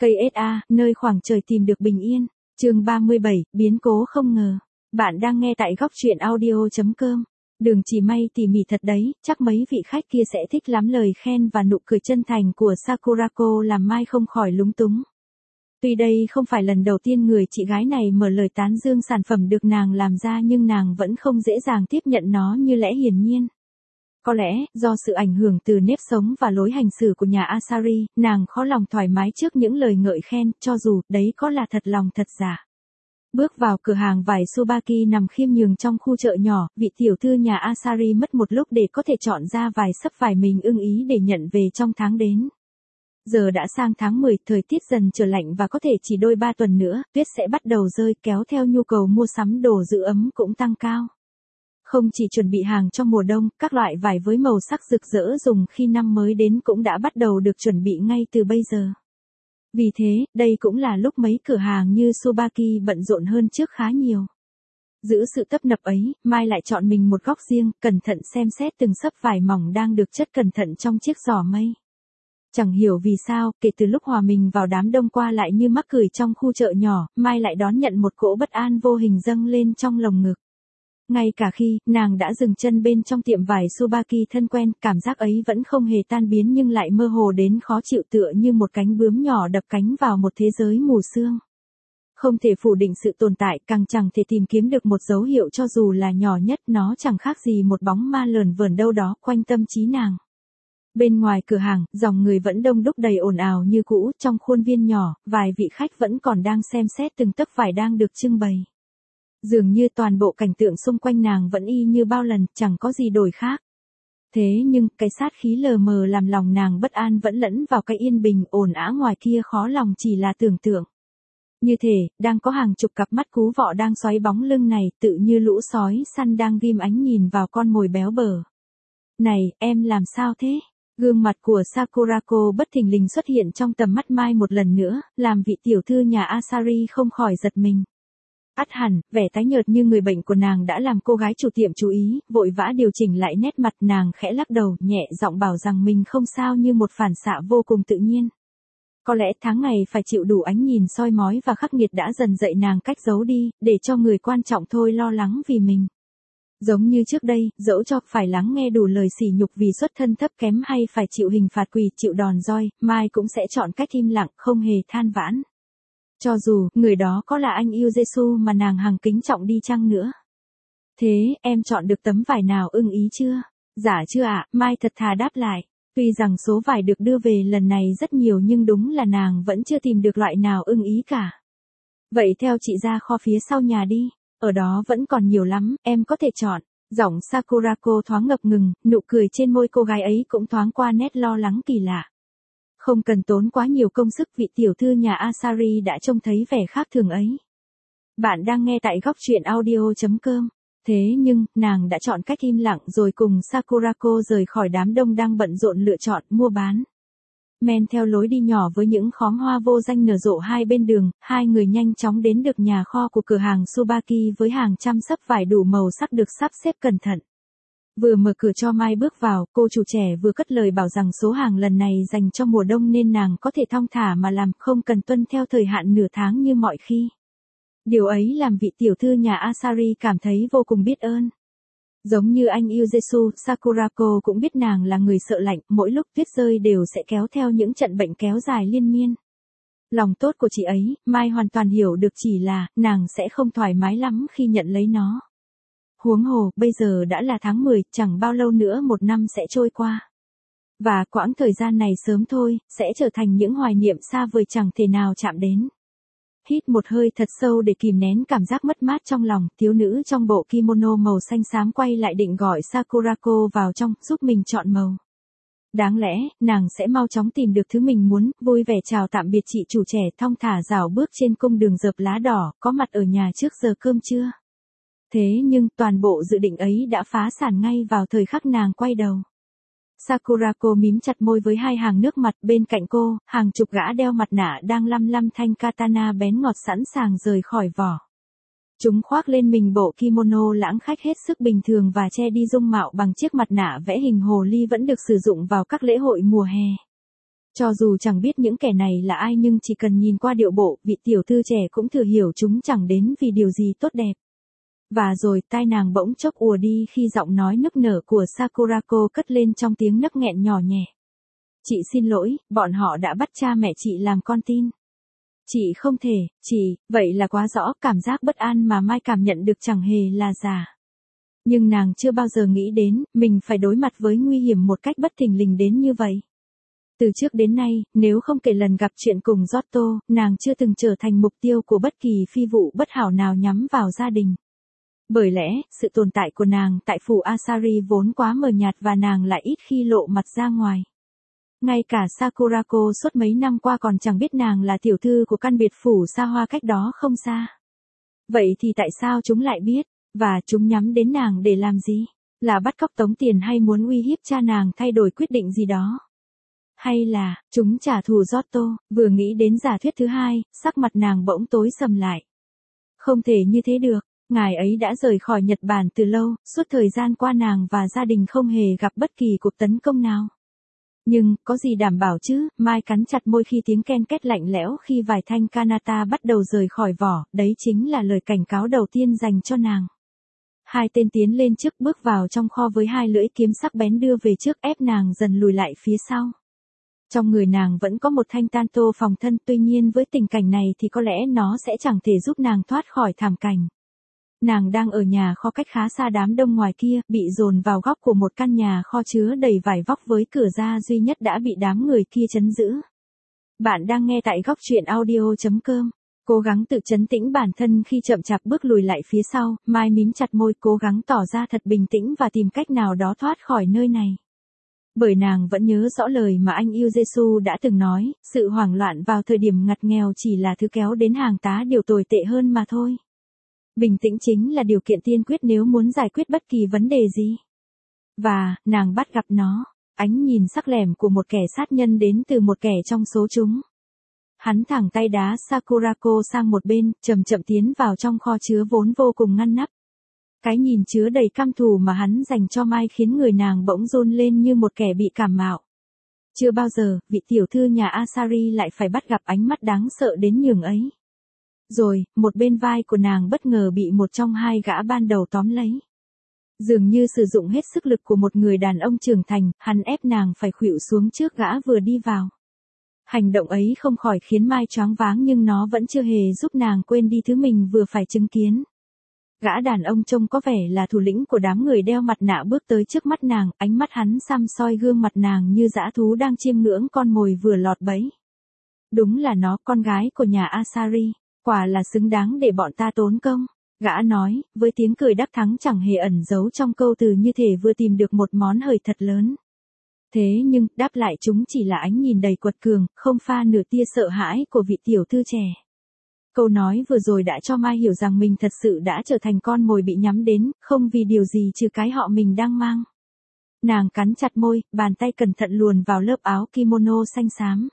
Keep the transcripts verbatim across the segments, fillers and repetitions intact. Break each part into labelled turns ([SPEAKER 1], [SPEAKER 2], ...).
[SPEAKER 1] Cây ét a, nơi khoảng trời tìm được bình yên. Chương ba mươi bảy, biến cố không ngờ. Bạn đang nghe tại góc truyện audio chấm com. Đường chỉ may tỉ mỉ thật đấy, chắc mấy vị khách kia sẽ thích lắm lời khen và nụ cười chân thành của Sakurako làm Mai không khỏi lúng túng. Tuy đây không phải lần đầu tiên người chị gái này mở lời tán dương sản phẩm được nàng làm ra, nhưng nàng vẫn không dễ dàng tiếp nhận nó như lẽ hiển nhiên. Có lẽ, do sự ảnh hưởng từ nếp sống và lối hành xử của nhà Asari, nàng khó lòng thoải mái trước những lời ngợi khen, cho dù đấy có là thật lòng thật giả. Bước vào cửa hàng vải Tsubaki nằm khiêm nhường trong khu chợ nhỏ, vị tiểu thư nhà Asari mất một lúc để có thể chọn ra vài xấp vải mình ưng ý để nhận về trong tháng đến. Giờ đã sang tháng mười, thời tiết dần trở lạnh và có thể chỉ đôi ba tuần nữa, tuyết sẽ bắt đầu rơi, kéo theo nhu cầu mua sắm đồ giữ ấm cũng tăng cao. Không chỉ chuẩn bị hàng cho mùa đông, các loại vải với màu sắc rực rỡ dùng khi năm mới đến cũng đã bắt đầu được chuẩn bị ngay từ bây giờ. Vì thế, đây cũng là lúc mấy cửa hàng như Tsubaki bận rộn hơn trước khá nhiều. Giữ sự tấp nập ấy, Mai lại chọn mình một góc riêng, cẩn thận xem xét từng xấp vải mỏng đang được chất cẩn thận trong chiếc giỏ mây. Chẳng hiểu vì sao, kể từ lúc hòa mình vào đám đông qua lại như mắc cười trong khu chợ nhỏ, Mai lại đón nhận một cỗ bất an vô hình dâng lên trong lồng ngực. Ngay cả khi, nàng đã dừng chân bên trong tiệm vải Tsubaki thân quen, cảm giác ấy vẫn không hề tan biến nhưng lại mơ hồ đến khó chịu, tựa như một cánh bướm nhỏ đập cánh vào một thế giới mù sương. Không thể phủ định sự tồn tại, càng chẳng thể tìm kiếm được một dấu hiệu cho dù là nhỏ nhất, nó chẳng khác gì một bóng ma lờn vờn đâu đó quanh tâm trí nàng. Bên ngoài cửa hàng, dòng người vẫn đông đúc đầy ồn ào như cũ, trong khuôn viên nhỏ, vài vị khách vẫn còn đang xem xét từng tấc vải đang được trưng bày. Dường như toàn bộ cảnh tượng xung quanh nàng vẫn y như bao lần, chẳng có gì đổi khác. Thế nhưng, cái sát khí lờ mờ làm lòng nàng bất an vẫn lẫn vào cái yên bình ồn ào ngoài kia, khó lòng chỉ là tưởng tượng. Như thể, đang có hàng chục cặp mắt cú vọ đang xoáy bóng lưng này, tự như lũ sói săn đang ghim ánh nhìn vào con mồi béo bở. Này, em làm sao thế? Gương mặt của Sakurako bất thình lình xuất hiện trong tầm mắt Mai một lần nữa, làm vị tiểu thư nhà Asari không khỏi giật mình. Ắt hẳn, vẻ tái nhợt như người bệnh của nàng đã làm cô gái chủ tiệm chú ý, vội vã điều chỉnh lại nét mặt, nàng khẽ lắc đầu, nhẹ giọng bảo rằng mình không sao, như một phản xạ vô cùng tự nhiên. Có lẽ tháng ngày phải chịu đủ ánh nhìn soi mói và khắc nghiệt đã dần dạy nàng cách giấu đi, để cho người quan trọng thôi lo lắng vì mình. Giống như trước đây, dẫu cho phải lắng nghe đủ lời sỉ nhục vì xuất thân thấp kém hay phải chịu hình phạt quỳ, chịu đòn roi, Mai cũng sẽ chọn cách im lặng, không hề than vãn. Cho dù, người đó có là anh yêu Giêsu mà nàng hằng kính trọng đi chăng nữa. Thế, em chọn được tấm vải nào ưng ý chưa? Dạ chưa ạ, Mai thật thà đáp lại. Tuy rằng số vải được đưa về lần này rất nhiều nhưng đúng là nàng vẫn chưa tìm được loại nào ưng ý cả. Vậy theo chị ra kho phía sau nhà đi, ở đó vẫn còn nhiều lắm, em có thể chọn. Giọng Sakurako thoáng ngập ngừng, nụ cười trên môi cô gái ấy cũng thoáng qua nét lo lắng kỳ lạ. Không cần tốn quá nhiều công sức, vị tiểu thư nhà Asari đã trông thấy vẻ khác thường ấy. Bạn đang nghe tại góc truyện audio chấm com. Thế nhưng, nàng đã chọn cách im lặng rồi cùng Sakurako rời khỏi đám đông đang bận rộn lựa chọn, mua bán. Men theo lối đi nhỏ với những khóm hoa vô danh nở rộ hai bên đường, hai người nhanh chóng đến được nhà kho của cửa hàng Tsubaki với hàng trăm xấp vải đủ màu sắc được sắp xếp cẩn thận. Vừa mở cửa cho Mai bước vào, cô chủ trẻ vừa cất lời bảo rằng số hàng lần này dành cho mùa đông nên nàng có thể thong thả mà làm, không cần tuân theo thời hạn nửa tháng như mọi khi. Điều ấy làm vị tiểu thư nhà Asari cảm thấy vô cùng biết ơn. Giống như anh yêu Giêsu, Sakurako cũng biết nàng là người sợ lạnh, mỗi lúc tuyết rơi đều sẽ kéo theo những trận bệnh kéo dài liên miên. Lòng tốt của chị ấy, Mai hoàn toàn hiểu được, chỉ là, nàng sẽ không thoải mái lắm khi nhận lấy nó. Huống hồ, bây giờ đã là tháng mười, chẳng bao lâu nữa một năm sẽ trôi qua. Và quãng thời gian này sớm thôi, sẽ trở thành những hoài niệm xa vời chẳng thể nào chạm đến. Hít một hơi thật sâu để kìm nén cảm giác mất mát trong lòng, thiếu nữ trong bộ kimono màu xanh xám quay lại định gọi Sakurako vào trong, giúp mình chọn màu. Đáng lẽ, nàng sẽ mau chóng tìm được thứ mình muốn, vui vẻ chào tạm biệt chị chủ trẻ, thong thả rảo bước trên cung đường rợp lá đỏ, có mặt ở nhà trước giờ cơm trưa. Thế nhưng, toàn bộ dự định ấy đã phá sản ngay vào thời khắc nàng quay đầu. Sakurako mím chặt môi với hai hàng nước mặt, bên cạnh cô, hàng chục gã đeo mặt nạ đang lăm lăm thanh katana bén ngọt sẵn sàng rời khỏi vỏ. Chúng khoác lên mình bộ kimono lãng khách hết sức bình thường và che đi dung mạo bằng chiếc mặt nạ vẽ hình hồ ly vẫn được sử dụng vào các lễ hội mùa hè. Cho dù chẳng biết những kẻ này là ai nhưng chỉ cần nhìn qua điệu bộ, vị tiểu thư trẻ cũng thừa hiểu chúng chẳng đến vì điều gì tốt đẹp. Và rồi tai nàng bỗng chốc ùa đi khi giọng nói nức nở của Sakurako cất lên trong tiếng nấc nghẹn nhỏ nhẹ. Chị xin lỗi, bọn họ đã bắt cha mẹ chị làm con tin. Chị không thể, chị, vậy là quá rõ, cảm giác bất an mà Mai cảm nhận được chẳng hề là giả. Nhưng nàng chưa bao giờ nghĩ đến, mình phải đối mặt với nguy hiểm một cách bất thình lình đến như vậy. Từ trước đến nay, nếu không kể lần gặp chuyện cùng Giotto, nàng chưa từng trở thành mục tiêu của bất kỳ phi vụ bất hảo nào nhắm vào gia đình. Bởi lẽ, sự tồn tại của nàng tại phủ Asari vốn quá mờ nhạt và nàng lại ít khi lộ mặt ra ngoài. Ngay cả Sakurako suốt mấy năm qua còn chẳng biết nàng là tiểu thư của căn biệt phủ xa hoa cách đó không xa. Vậy thì tại sao chúng lại biết, và chúng nhắm đến nàng để làm gì? Là bắt cóc tống tiền hay muốn uy hiếp cha nàng thay đổi quyết định gì đó? Hay là, chúng trả thù Giotto? Vừa nghĩ đến giả thuyết thứ hai, sắc mặt nàng bỗng tối sầm lại. Không thể như thế được, ngài ấy đã rời khỏi Nhật Bản từ lâu, suốt thời gian qua nàng và gia đình không hề gặp bất kỳ cuộc tấn công nào. Nhưng, có gì đảm bảo chứ? Mai cắn chặt môi khi tiếng ken két lạnh lẽo khi vài thanh kanata bắt đầu rời khỏi vỏ, đấy chính là lời cảnh cáo đầu tiên dành cho nàng. Hai tên tiến lên trước bước vào trong kho với hai lưỡi kiếm sắc bén đưa về trước ép nàng dần lùi lại phía sau. Trong người nàng vẫn có một thanh tanto phòng thân, tuy nhiên với tình cảnh này thì có lẽ nó sẽ chẳng thể giúp nàng thoát khỏi thảm cảnh. Nàng đang ở nhà kho cách khá xa đám đông ngoài kia, bị dồn vào góc của một căn nhà kho chứa đầy vải vóc với cửa ra duy nhất đã bị đám người kia trấn giữ. Bạn đang nghe tại góc truyện audio chấm com. Cố gắng tự trấn tĩnh bản thân khi chậm chạp bước lùi lại phía sau, Mai mím chặt môi cố gắng tỏ ra thật bình tĩnh và tìm cách nào đó thoát khỏi nơi này. Bởi nàng vẫn nhớ rõ lời mà anh yêu Giêsu đã từng nói, sự hoảng loạn vào thời điểm ngặt nghèo chỉ là thứ kéo đến hàng tá điều tồi tệ hơn mà thôi. Bình tĩnh chính là điều kiện tiên quyết nếu muốn giải quyết bất kỳ vấn đề gì. Và, nàng bắt gặp nó, ánh nhìn sắc lẻm của một kẻ sát nhân đến từ một kẻ trong số chúng. Hắn thẳng tay đá Sakurako sang một bên, chậm chậm tiến vào trong kho chứa vốn vô cùng ngăn nắp. Cái nhìn chứa đầy căm thù mà hắn dành cho Mai khiến người nàng bỗng run lên như một kẻ bị cảm mạo. Chưa bao giờ, vị tiểu thư nhà Asari lại phải bắt gặp ánh mắt đáng sợ đến nhường ấy. Rồi, một bên vai của nàng bất ngờ bị một trong hai gã ban đầu tóm lấy. Dường như sử dụng hết sức lực của một người đàn ông trưởng thành, hắn ép nàng phải khuỵu xuống trước gã vừa đi vào. Hành động ấy không khỏi khiến Mai choáng váng nhưng nó vẫn chưa hề giúp nàng quên đi thứ mình vừa phải chứng kiến. Gã đàn ông trông có vẻ là thủ lĩnh của đám người đeo mặt nạ bước tới trước mắt nàng, ánh mắt hắn săm soi gương mặt nàng như dã thú đang chiêm ngưỡng con mồi vừa lọt bẫy. Đúng là nó, con gái của nhà Asari, quả là xứng đáng để bọn ta tốn công, gã nói, với tiếng cười đắc thắng chẳng hề ẩn giấu trong câu từ như thể vừa tìm được một món hời thật lớn. Thế nhưng, đáp lại chúng chỉ là ánh nhìn đầy quật cường, không pha nửa tia sợ hãi của vị tiểu thư trẻ. Câu nói vừa rồi đã cho Mai hiểu rằng mình thật sự đã trở thành con mồi bị nhắm đến, không vì điều gì trừ cái họ mình đang mang. Nàng cắn chặt môi, bàn tay cẩn thận luồn vào lớp áo kimono xanh xám.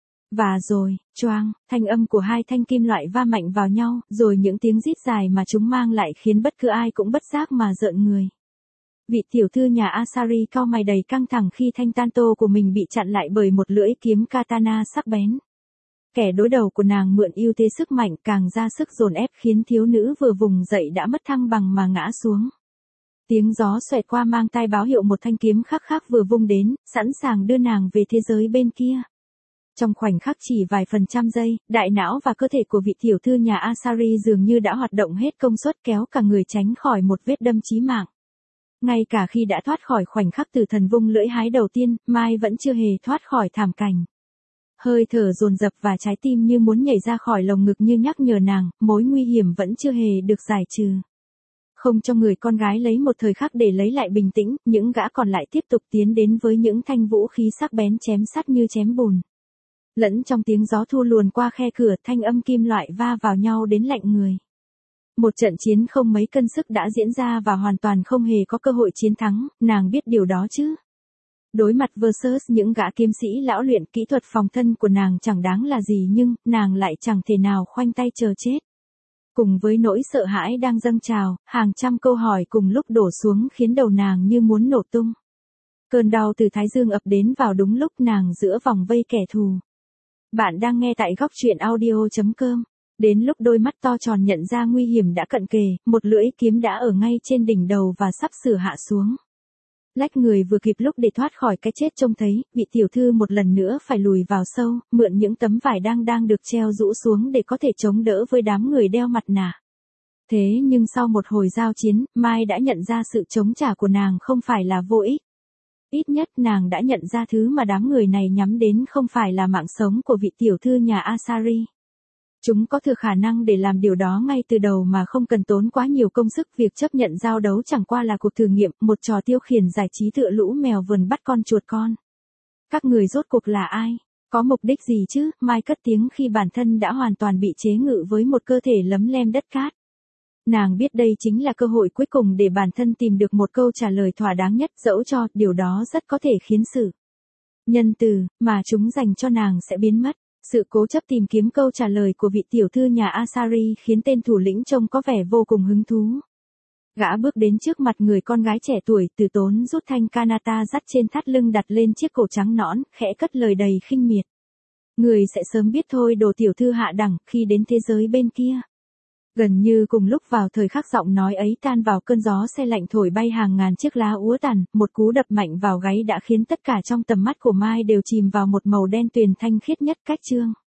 [SPEAKER 1] Và rồi, choang, thanh âm của hai thanh kim loại va mạnh vào nhau, rồi những tiếng rít dài mà chúng mang lại khiến bất cứ ai cũng bất giác mà rợn người. Vị tiểu thư nhà Asari cau mày đầy căng thẳng khi thanh tanto của mình bị chặn lại bởi một lưỡi kiếm katana sắc bén. Kẻ đối đầu của nàng mượn ưu thế sức mạnh càng ra sức dồn ép khiến thiếu nữ vừa vùng dậy đã mất thăng bằng mà ngã xuống. Tiếng gió xoẹt qua mang tai báo hiệu một thanh kiếm khắc khắc vừa vung đến, sẵn sàng đưa nàng về thế giới bên kia. Trong khoảnh khắc chỉ vài phần trăm giây, đại não và cơ thể của vị tiểu thư nhà Asari dường như đã hoạt động hết công suất kéo cả người tránh khỏi một vết đâm chí mạng. Ngay cả khi đã thoát khỏi khoảnh khắc từ thần vung lưỡi hái đầu tiên, Mai vẫn chưa hề thoát khỏi thảm cảnh. Hơi thở dồn dập và trái tim như muốn nhảy ra khỏi lồng ngực như nhắc nhở nàng, mối nguy hiểm vẫn chưa hề được giải trừ. Không cho người con gái lấy một thời khắc để lấy lại bình tĩnh, những gã còn lại tiếp tục tiến đến với những thanh vũ khí sắc bén chém sắt như chém bùn. Lẫn trong tiếng gió thu luồn qua khe cửa, thanh âm kim loại va vào nhau đến lạnh người. Một trận chiến không mấy cân sức đã diễn ra và hoàn toàn không hề có cơ hội chiến thắng, nàng biết điều đó chứ. Đối mặt versus những gã kiếm sĩ lão luyện, kỹ thuật phòng thân của nàng chẳng đáng là gì nhưng, nàng lại chẳng thể nào khoanh tay chờ chết. Cùng với nỗi sợ hãi đang dâng trào, hàng trăm câu hỏi cùng lúc đổ xuống khiến đầu nàng như muốn nổ tung. Cơn đau từ thái dương ập đến vào đúng lúc nàng giữa vòng vây kẻ thù. Bạn đang nghe tại góc truyện audio.com. Đến lúc đôi mắt to tròn nhận ra nguy hiểm đã cận kề, một lưỡi kiếm đã ở ngay trên đỉnh đầu và sắp sửa hạ xuống. Lách người vừa kịp lúc để thoát khỏi cái chết trông thấy, vị tiểu thư một lần nữa phải lùi vào sâu, mượn những tấm vải đang đang được treo rũ xuống để có thể chống đỡ với đám người đeo mặt nạ. Thế nhưng sau một hồi giao chiến, Mai đã nhận ra sự chống trả của nàng không phải là vô ích. Ít nhất nàng đã nhận ra thứ mà đám người này nhắm đến không phải là mạng sống của vị tiểu thư nhà Asari. Chúng có thừa khả năng để làm điều đó ngay từ đầu mà không cần tốn quá nhiều công sức. Việc chấp nhận giao đấu chẳng qua là cuộc thử nghiệm, một trò tiêu khiển giải trí tựa lũ mèo vườn bắt con chuột con. Các người rốt cuộc là ai? Có mục đích gì chứ? Mai cất tiếng khi bản thân đã hoàn toàn bị chế ngự với một cơ thể lấm lem đất cát. Nàng biết đây chính là cơ hội cuối cùng để bản thân tìm được một câu trả lời thỏa đáng nhất, dẫu cho điều đó rất có thể khiến sự nhân từ mà chúng dành cho nàng sẽ biến mất. Sự cố chấp tìm kiếm câu trả lời của vị tiểu thư nhà Asari khiến tên thủ lĩnh trông có vẻ vô cùng hứng thú. Gã bước đến trước mặt người con gái trẻ tuổi, từ tốn rút thanh kanata dắt trên thắt lưng đặt lên chiếc cổ trắng nõn, khẽ cất lời đầy khinh miệt. Người sẽ sớm biết thôi đồ tiểu thư hạ đẳng, khi đến thế giới bên kia. Gần như cùng lúc vào thời khắc giọng nói ấy tan vào cơn gió se lạnh thổi bay hàng ngàn chiếc lá úa tàn, một cú đập mạnh vào gáy đã khiến tất cả trong tầm mắt của Mai đều chìm vào một màu đen tuyền thanh khiết nhất cách chương.